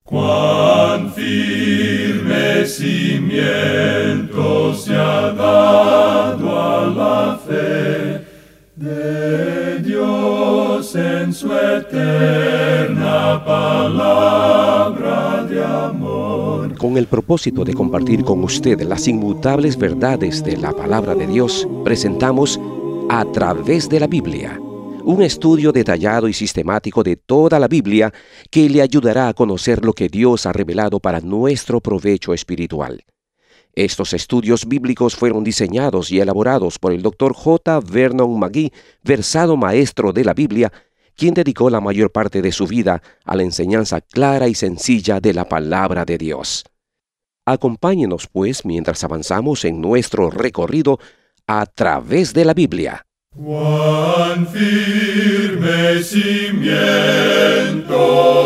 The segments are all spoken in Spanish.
Cuán firme cimiento se ha dado a la fe de Dios en su eterna palabra de amor. Con el propósito de compartir con usted las inmutables verdades de la palabra de Dios, presentamos A Través de la Biblia, un estudio detallado y sistemático de toda la Biblia que le ayudará a conocer lo que Dios ha revelado para nuestro provecho espiritual. Estos estudios bíblicos fueron diseñados y elaborados por el Dr. J. Vernon McGee, versado maestro de la Biblia, quien dedicó la mayor parte de su vida a la enseñanza clara y sencilla de la palabra de Dios. Acompáñenos, pues, mientras avanzamos en nuestro recorrido a través de la Biblia. Cuán firme cimiento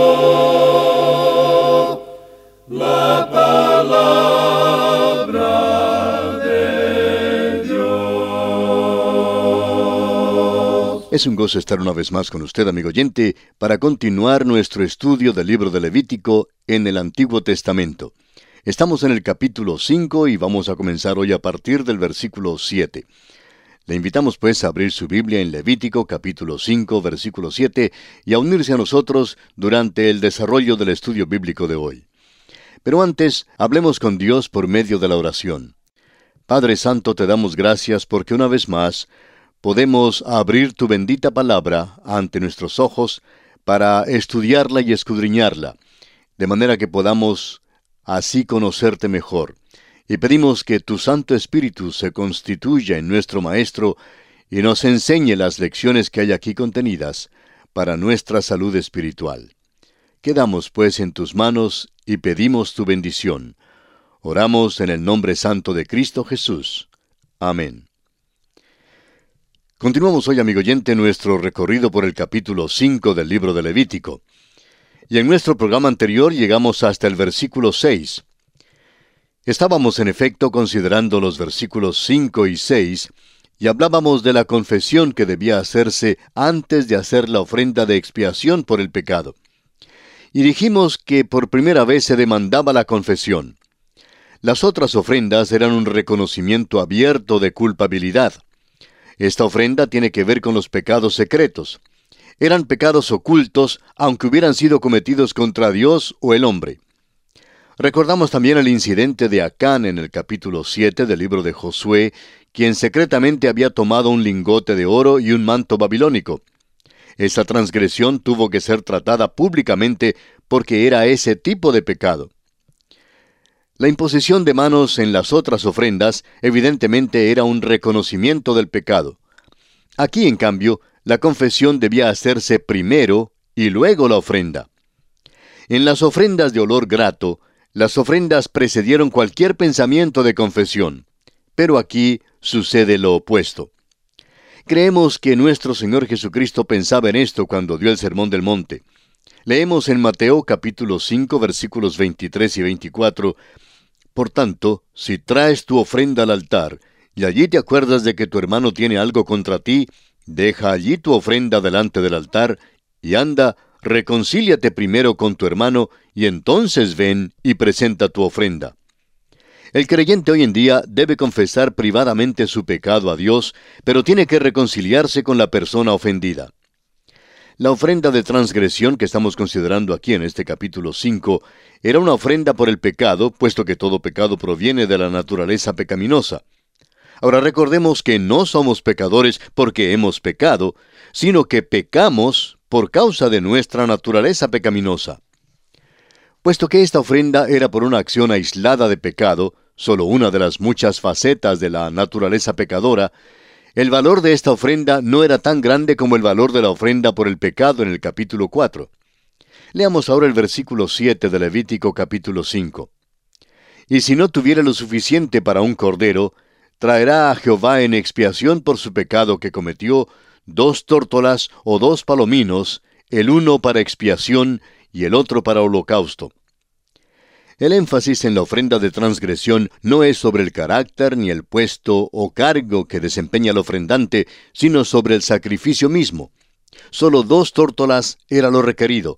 la palabra de Dios. Es un gozo estar una vez más con usted, amigo oyente, para continuar nuestro estudio del libro de Levítico en el Antiguo Testamento. Estamos en el capítulo 5 y vamos a comenzar hoy a partir del versículo 7. Le invitamos pues a abrir su Biblia en Levítico capítulo 5, versículo 7 y a unirse a nosotros durante el desarrollo del estudio bíblico de hoy. Pero antes, hablemos con Dios por medio de la oración. Padre Santo, te damos gracias porque una vez más podemos abrir tu bendita palabra ante nuestros ojos para estudiarla y escudriñarla, de manera que podamos así conocerte mejor. Y pedimos que tu Santo Espíritu se constituya en nuestro Maestro y nos enseñe las lecciones que hay aquí contenidas para nuestra salud espiritual. Quedamos pues en tus manos y pedimos tu bendición. Oramos en el nombre santo de Cristo Jesús. Amén. Continuamos hoy, amigo oyente, nuestro recorrido por el capítulo 5 del libro de Levítico. Y en nuestro programa anterior llegamos hasta el versículo 6. Estábamos en efecto considerando los versículos 5 y 6 y hablábamos de la confesión que debía hacerse antes de hacer la ofrenda de expiación por el pecado. Y dijimos que por primera vez se demandaba la confesión. Las otras ofrendas eran un reconocimiento abierto de culpabilidad. Esta ofrenda tiene que ver con los pecados secretos. Eran pecados ocultos, aunque hubieran sido cometidos contra Dios o el hombre. Recordamos también el incidente de Acán en el capítulo 7 del libro de Josué, quien secretamente había tomado un lingote de oro y un manto babilónico. Esa transgresión tuvo que ser tratada públicamente porque era ese tipo de pecado. La imposición de manos en las otras ofrendas evidentemente era un reconocimiento del pecado. Aquí, en cambio, la confesión debía hacerse primero y luego la ofrenda. En las ofrendas de olor grato, las ofrendas precedieron cualquier pensamiento de confesión, pero aquí sucede lo opuesto. Creemos que nuestro Señor Jesucristo pensaba en esto cuando dio el Sermón del Monte. Leemos en Mateo capítulo 5 versículos 23 y 24, «Por tanto, si traes tu ofrenda al altar, y allí te acuerdas de que tu hermano tiene algo contra ti, deja allí tu ofrenda delante del altar, y anda, reconcíliate primero con tu hermano, y entonces ven y presenta tu ofrenda». El creyente hoy en día debe confesar privadamente su pecado a Dios, pero tiene que reconciliarse con la persona ofendida. La ofrenda de transgresión que estamos considerando aquí en este capítulo 5 era una ofrenda por el pecado, puesto que todo pecado proviene de la naturaleza pecaminosa. Ahora recordemos que no somos pecadores porque hemos pecado, sino que pecamos por causa de nuestra naturaleza pecaminosa. Puesto que esta ofrenda era por una acción aislada de pecado, solo una de las muchas facetas de la naturaleza pecadora, el valor de esta ofrenda no era tan grande como el valor de la ofrenda por el pecado en el capítulo 4. Leamos ahora el versículo 7 de Levítico capítulo 5. «Y si no tuviera lo suficiente para un cordero, traerá a Jehová en expiación por su pecado que cometió 2 tórtolas o 2 palominos, el uno para expiación y el otro para holocausto». El énfasis en la ofrenda de transgresión no es sobre el carácter ni el puesto o cargo que desempeña el ofrendante, sino sobre el sacrificio mismo. Solo 2 tórtolas era lo requerido,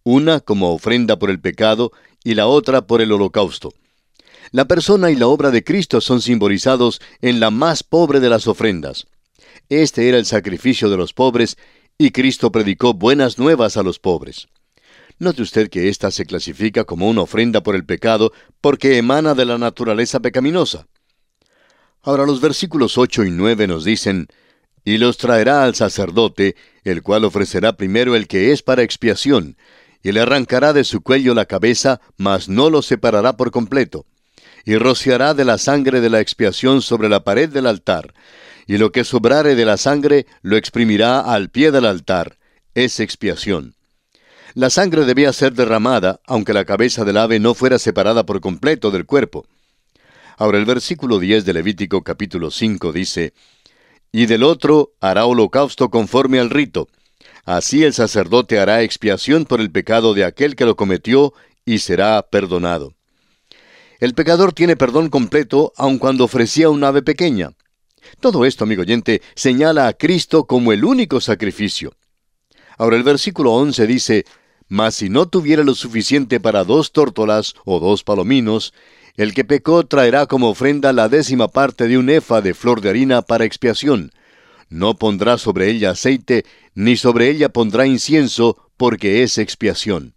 una como ofrenda por el pecado y la otra por el holocausto. La persona y la obra de Cristo son simbolizados en la más pobre de las ofrendas. Este era el sacrificio de los pobres, y Cristo predicó buenas nuevas a los pobres. Note usted que ésta se clasifica como una ofrenda por el pecado porque emana de la naturaleza pecaminosa. Ahora los versículos 8 y 9 nos dicen: «Y los traerá al sacerdote, el cual ofrecerá primero el que es para expiación, y le arrancará de su cuello la cabeza, mas no lo separará por completo. Y rociará de la sangre de la expiación sobre la pared del altar, y lo que sobrare de la sangre lo exprimirá al pie del altar. Es expiación». La sangre debía ser derramada, aunque la cabeza del ave no fuera separada por completo del cuerpo. Ahora el versículo 10 de Levítico capítulo 5 dice: «Y del otro hará holocausto conforme al rito. Así el sacerdote hará expiación por el pecado de aquel que lo cometió, y será perdonado». El pecador tiene perdón completo aun cuando ofrecía un ave pequeña. Todo esto, amigo oyente, señala a Cristo como el único sacrificio. Ahora el versículo 11 dice: «Mas si no tuviera lo suficiente para 2 tórtolas o 2 palominos, el que pecó traerá como ofrenda la 10ª parte de un efa de flor de harina para expiación. No pondrá sobre ella aceite, ni sobre ella pondrá incienso, porque es expiación».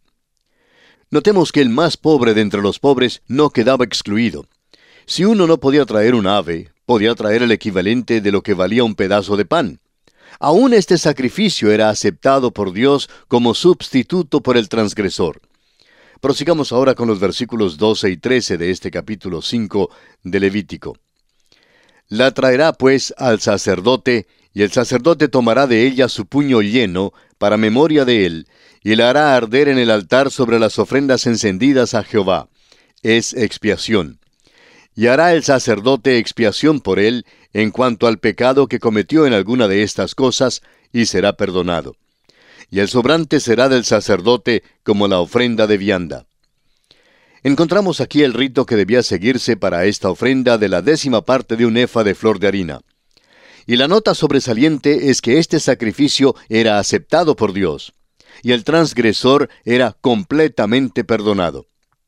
Notemos que el más pobre de entre los pobres no quedaba excluido. Si uno no podía traer un ave, podía traer el equivalente de lo que valía un pedazo de pan. Aún este sacrificio era aceptado por Dios como sustituto por el transgresor. Prosigamos ahora con los versículos 12 y 13 de este capítulo 5 de Levítico. «La traerá pues al sacerdote, y el sacerdote tomará de ella su puño lleno, para memoria de él, y la hará arder en el altar sobre las ofrendas encendidas a Jehová. Es expiación. Y hará el sacerdote expiación por él, en cuanto al pecado que cometió en alguna de estas cosas, y será perdonado. Y el sobrante será del sacerdote como la ofrenda de vianda». Encontramos aquí el rito que debía seguirse para esta ofrenda de la 10ª parte de un efa de flor de harina. Y la nota sobresaliente es que este sacrificio era aceptado por Dios, y el transgresor era completamente perdonado.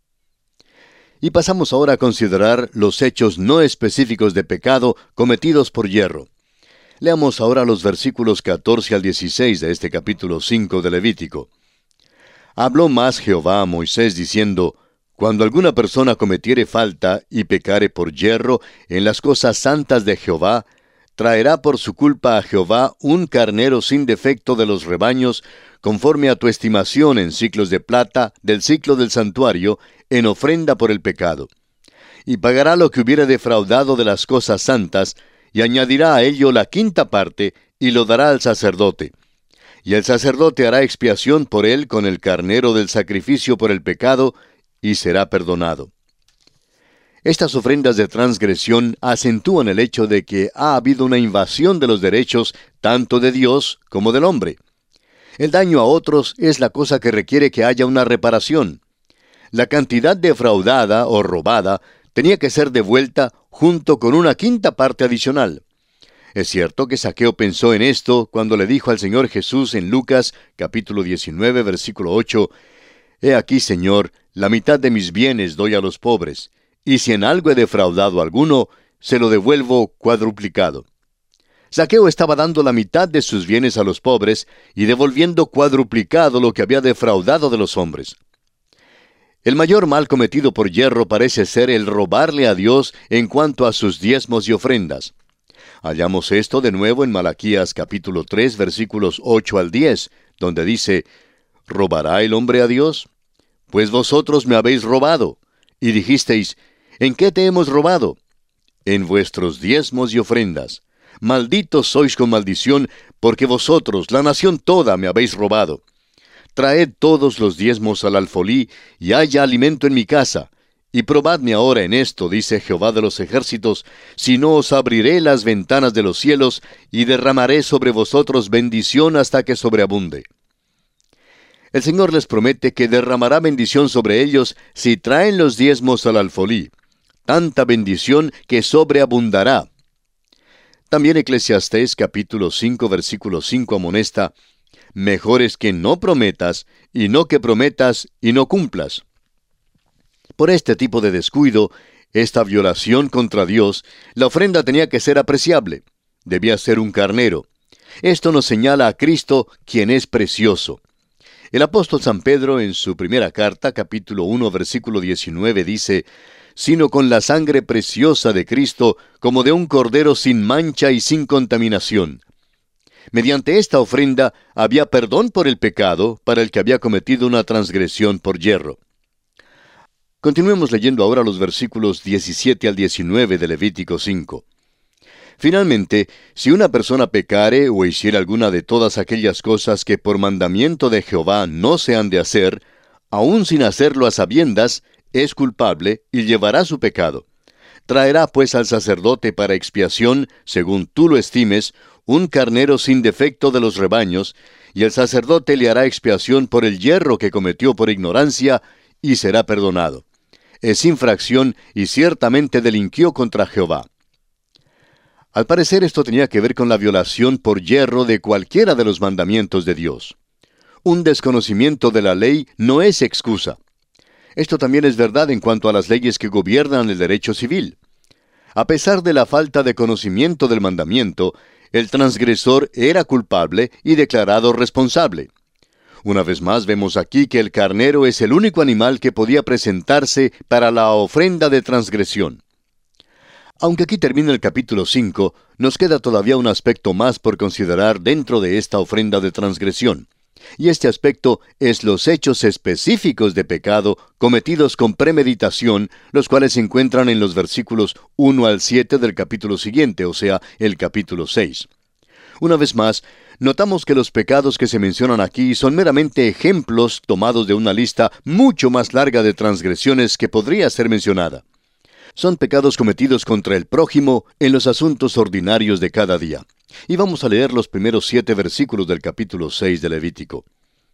Y pasamos ahora a considerar los hechos no específicos de pecado cometidos por yerro. Leamos ahora los versículos 14 al 16 de este capítulo 5 de Levítico. «Habló más Jehová a Moisés diciendo: Cuando alguna persona cometiere falta y pecare por yerro en las cosas santas de Jehová, traerá por su culpa a Jehová un carnero sin defecto de los rebaños, conforme a tu estimación en siclos de plata del siclo del santuario, en ofrenda por el pecado. Y pagará lo que hubiere defraudado de las cosas santas, y añadirá a ello la 5ª parte, y lo dará al sacerdote. Y el sacerdote hará expiación por él con el carnero del sacrificio por el pecado, y será perdonado». Estas ofrendas de transgresión acentúan el hecho de que ha habido una invasión de los derechos tanto de Dios como del hombre. El daño a otros es la cosa que requiere que haya una reparación. La cantidad defraudada o robada tenía que ser devuelta junto con una 5ª parte adicional. Es cierto que Zaqueo pensó en esto cuando le dijo al Señor Jesús en Lucas capítulo 19 versículo 8: «He aquí, Señor, la mitad de mis bienes doy a los pobres, y si en algo he defraudado a alguno, se lo devuelvo cuadruplicado». Zaqueo estaba dando la mitad de sus bienes a los pobres y devolviendo cuadruplicado lo que había defraudado de los hombres. El mayor mal cometido por yerro parece ser el robarle a Dios en cuanto a sus diezmos y ofrendas. Hallamos esto de nuevo en Malaquías capítulo 3 versículos 8 al 10, donde dice: «¿Robará el hombre a Dios? Pues vosotros me habéis robado. Y dijisteis: ¿en qué te hemos robado? En vuestros diezmos y ofrendas. Malditos sois con maldición, porque vosotros, la nación toda, me habéis robado. Traed todos los diezmos al alfolí, y haya alimento en mi casa. Y probadme ahora en esto, dice Jehová de los ejércitos, si no os abriré las ventanas de los cielos, y derramaré sobre vosotros bendición hasta que sobreabunde». El Señor les promete que derramará bendición sobre ellos si traen los diezmos al alfolí. Tanta bendición que sobreabundará. También Eclesiastés capítulo 5 versículo 5 amonesta: mejor es que no prometas, y no que prometas y no cumplas. Por este tipo de descuido, esta violación contra Dios, la ofrenda tenía que ser apreciable. Debía ser un carnero. Esto nos señala a Cristo, quien es precioso. El apóstol San Pedro, en su primera carta, capítulo 1, versículo 19, dice: «Sino con la sangre preciosa de Cristo, como de un cordero sin mancha y sin contaminación». Mediante esta ofrenda había perdón por el pecado para el que había cometido una transgresión por yerro. Continuemos leyendo ahora los versículos 17 al 19 de Levítico 5. Finalmente, si una persona pecare o hiciera alguna de todas aquellas cosas que por mandamiento de Jehová no se han de hacer, aun sin hacerlo a sabiendas, es culpable y llevará su pecado. Traerá pues al sacerdote para expiación, según tú lo estimes, un carnero sin defecto de los rebaños, y el sacerdote le hará expiación por el yerro que cometió por ignorancia, y será perdonado. Es infracción y ciertamente delinquió contra Jehová. Al parecer esto tenía que ver con la violación por yerro de cualquiera de los mandamientos de Dios. Un desconocimiento de la ley no es excusa. Esto también es verdad en cuanto a las leyes que gobiernan el derecho civil. A pesar de la falta de conocimiento del mandamiento, el transgresor era culpable y declarado responsable. Una vez más vemos aquí que el carnero es el único animal que podía presentarse para la ofrenda de transgresión. Aunque aquí termina el capítulo 5, nos queda todavía un aspecto más por considerar dentro de esta ofrenda de transgresión. Y este aspecto es los hechos específicos de pecado cometidos con premeditación, los cuales se encuentran en los versículos 1 al 7 del capítulo siguiente, o sea, el capítulo 6. Una vez más, notamos que los pecados que se mencionan aquí son meramente ejemplos tomados de una lista mucho más larga de transgresiones que podría ser mencionada. Son pecados cometidos contra el prójimo en los asuntos ordinarios de cada día. Y vamos a leer los primeros 7 versículos del capítulo 6 de Levítico.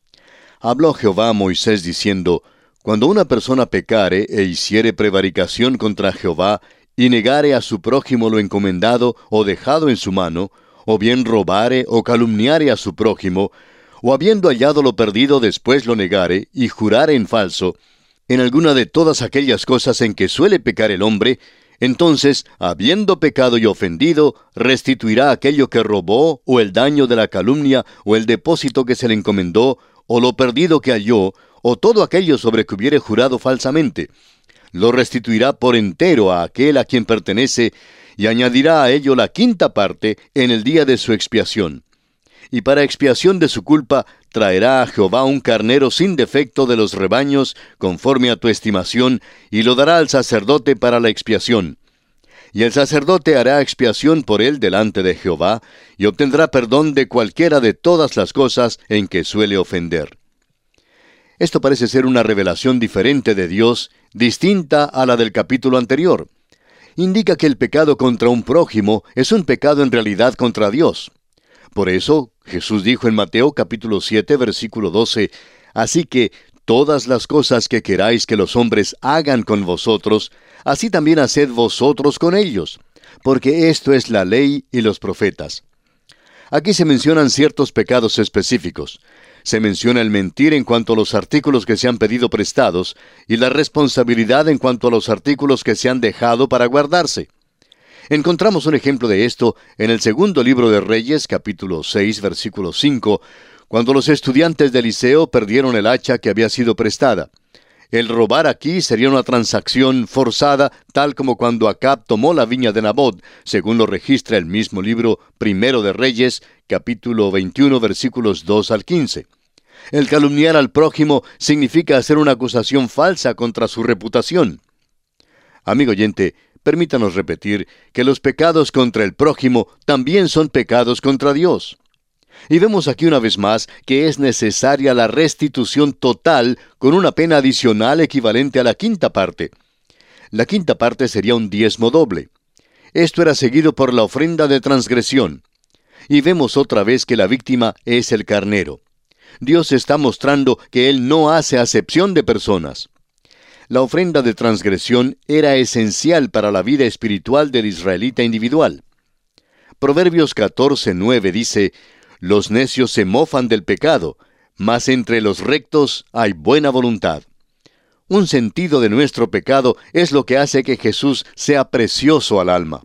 Habló Jehová a Moisés diciendo: Cuando una persona pecare e hiciere prevaricación contra Jehová, y negare a su prójimo lo encomendado o dejado en su mano, o bien robare o calumniare a su prójimo, o habiendo hallado lo perdido después lo negare, y jurare en falso, en alguna de todas aquellas cosas en que suele pecar el hombre, entonces, habiendo pecado y ofendido, restituirá aquello que robó, o el daño de la calumnia, o el depósito que se le encomendó, o lo perdido que halló, o todo aquello sobre que hubiere jurado falsamente. Lo restituirá por entero a aquel a quien pertenece, y añadirá a ello la quinta parte en el día de su expiación. Y para expiación de su culpa, traerá a Jehová un carnero sin defecto de los rebaños, conforme a tu estimación, y lo dará al sacerdote para la expiación. Y el sacerdote hará expiación por él delante de Jehová, y obtendrá perdón de cualquiera de todas las cosas en que suele ofender. Esto parece ser una revelación diferente de Dios, distinta a la del capítulo anterior. Indica que el pecado contra un prójimo es un pecado en realidad contra Dios. Por eso, Jesús dijo en Mateo capítulo 7, versículo 12, «Así que todas las cosas que queráis que los hombres hagan con vosotros, así también haced vosotros con ellos, porque esto es la ley y los profetas». Aquí se mencionan ciertos pecados específicos. Se menciona el mentir en cuanto a los artículos que se han pedido prestados y la responsabilidad en cuanto a los artículos que se han dejado para guardarse. Encontramos un ejemplo de esto en el segundo libro de Reyes, capítulo 6, versículo 5, cuando los estudiantes de Eliseo perdieron el hacha que había sido prestada. El robar aquí sería una transacción forzada, tal como cuando Acab tomó la viña de Nabot, según lo registra el mismo libro Primero de Reyes, capítulo 21, versículos 2 al 15. El calumniar al prójimo significa hacer una acusación falsa contra su reputación. Amigo oyente, permítanos repetir que los pecados contra el prójimo también son pecados contra Dios. Y vemos aquí una vez más que es necesaria la restitución total con una pena adicional equivalente a la quinta parte. La quinta parte sería un diezmo doble. Esto era seguido por la ofrenda de transgresión. Y vemos otra vez que la víctima es el carnero. Dios está mostrando que Él no hace acepción de personas. La ofrenda de transgresión era esencial para la vida espiritual del israelita individual. Proverbios 14:9 dice: los necios se mofan del pecado, mas entre los rectos hay buena voluntad. Un sentido de nuestro pecado es lo que hace que Jesús sea precioso al alma.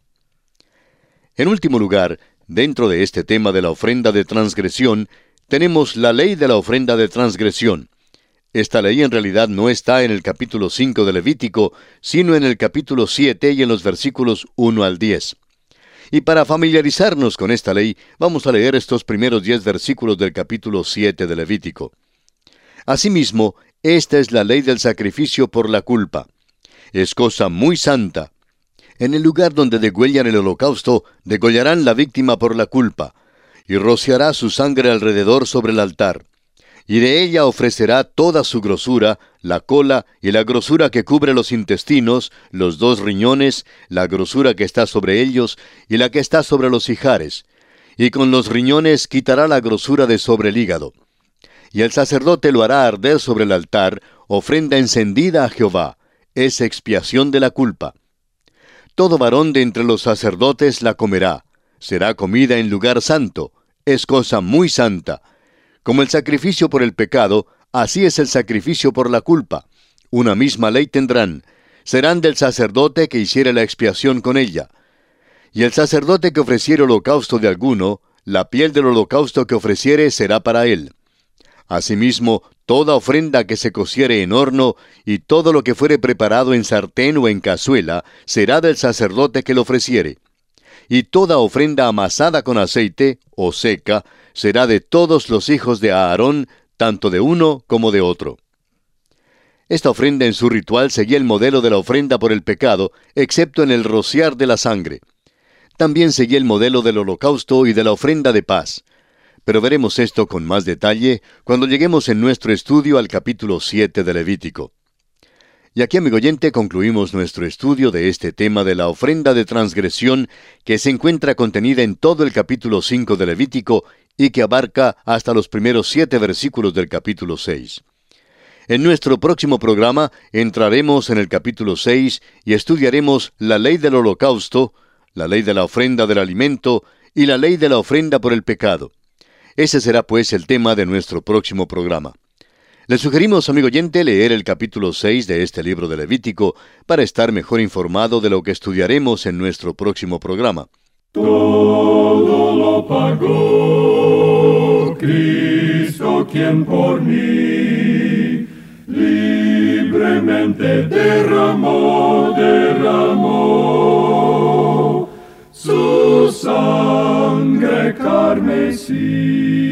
En último lugar, dentro de este tema de la ofrenda de transgresión, tenemos la ley de la ofrenda de transgresión. Esta ley en realidad no está en el capítulo 5 de Levítico, sino en el capítulo 7 y en los versículos 1 al 10. Y para familiarizarnos con esta ley, vamos a leer estos primeros 10 versículos del capítulo 7 de Levítico. Asimismo, esta es la ley del sacrificio por la culpa. Es cosa muy santa. En el lugar donde degüellan el holocausto, degollarán la víctima por la culpa, y rociará su sangre alrededor sobre el altar. Y de ella ofrecerá toda su grosura, la cola y la grosura que cubre los intestinos, los 2 riñones, la grosura que está sobre ellos y la que está sobre los ijares. Y con los riñones quitará la grosura de sobre el hígado. Y el sacerdote lo hará arder sobre el altar, ofrenda encendida a Jehová, es expiación de la culpa. Todo varón de entre los sacerdotes la comerá, será comida en lugar santo, es cosa muy santa. Como el sacrificio por el pecado, así es el sacrificio por la culpa. Una misma ley tendrán, serán del sacerdote que hiciere la expiación con ella. Y el sacerdote que ofreciere holocausto de alguno, la piel del holocausto que ofreciere será para él. Asimismo, toda ofrenda que se cociere en horno, y todo lo que fuere preparado en sartén o en cazuela, será del sacerdote que lo ofreciere. Y toda ofrenda amasada con aceite, o seca, será de todos los hijos de Aarón, tanto de uno como de otro. Esta ofrenda en su ritual seguía el modelo de la ofrenda por el pecado, excepto en el rociar de la sangre. También seguía el modelo del holocausto y de la ofrenda de paz. Pero veremos esto con más detalle cuando lleguemos en nuestro estudio al capítulo 7 de Levítico. Y aquí, amigo oyente, concluimos nuestro estudio de este tema de la ofrenda de transgresión que se encuentra contenida en todo el capítulo 5 de Levítico y que abarca hasta los primeros 7 versículos del capítulo 6. En nuestro próximo programa entraremos en el capítulo 6 y estudiaremos la ley del holocausto, la ley de la ofrenda del alimento y la ley de la ofrenda por el pecado. Ese será pues el tema de nuestro próximo programa. Le sugerimos, amigo oyente, leer el capítulo 6 de este libro de Levítico para estar mejor informado de lo que estudiaremos en nuestro próximo programa. Todo lo pagó Cristo, quien por mí libremente derramó su sangre carmesí.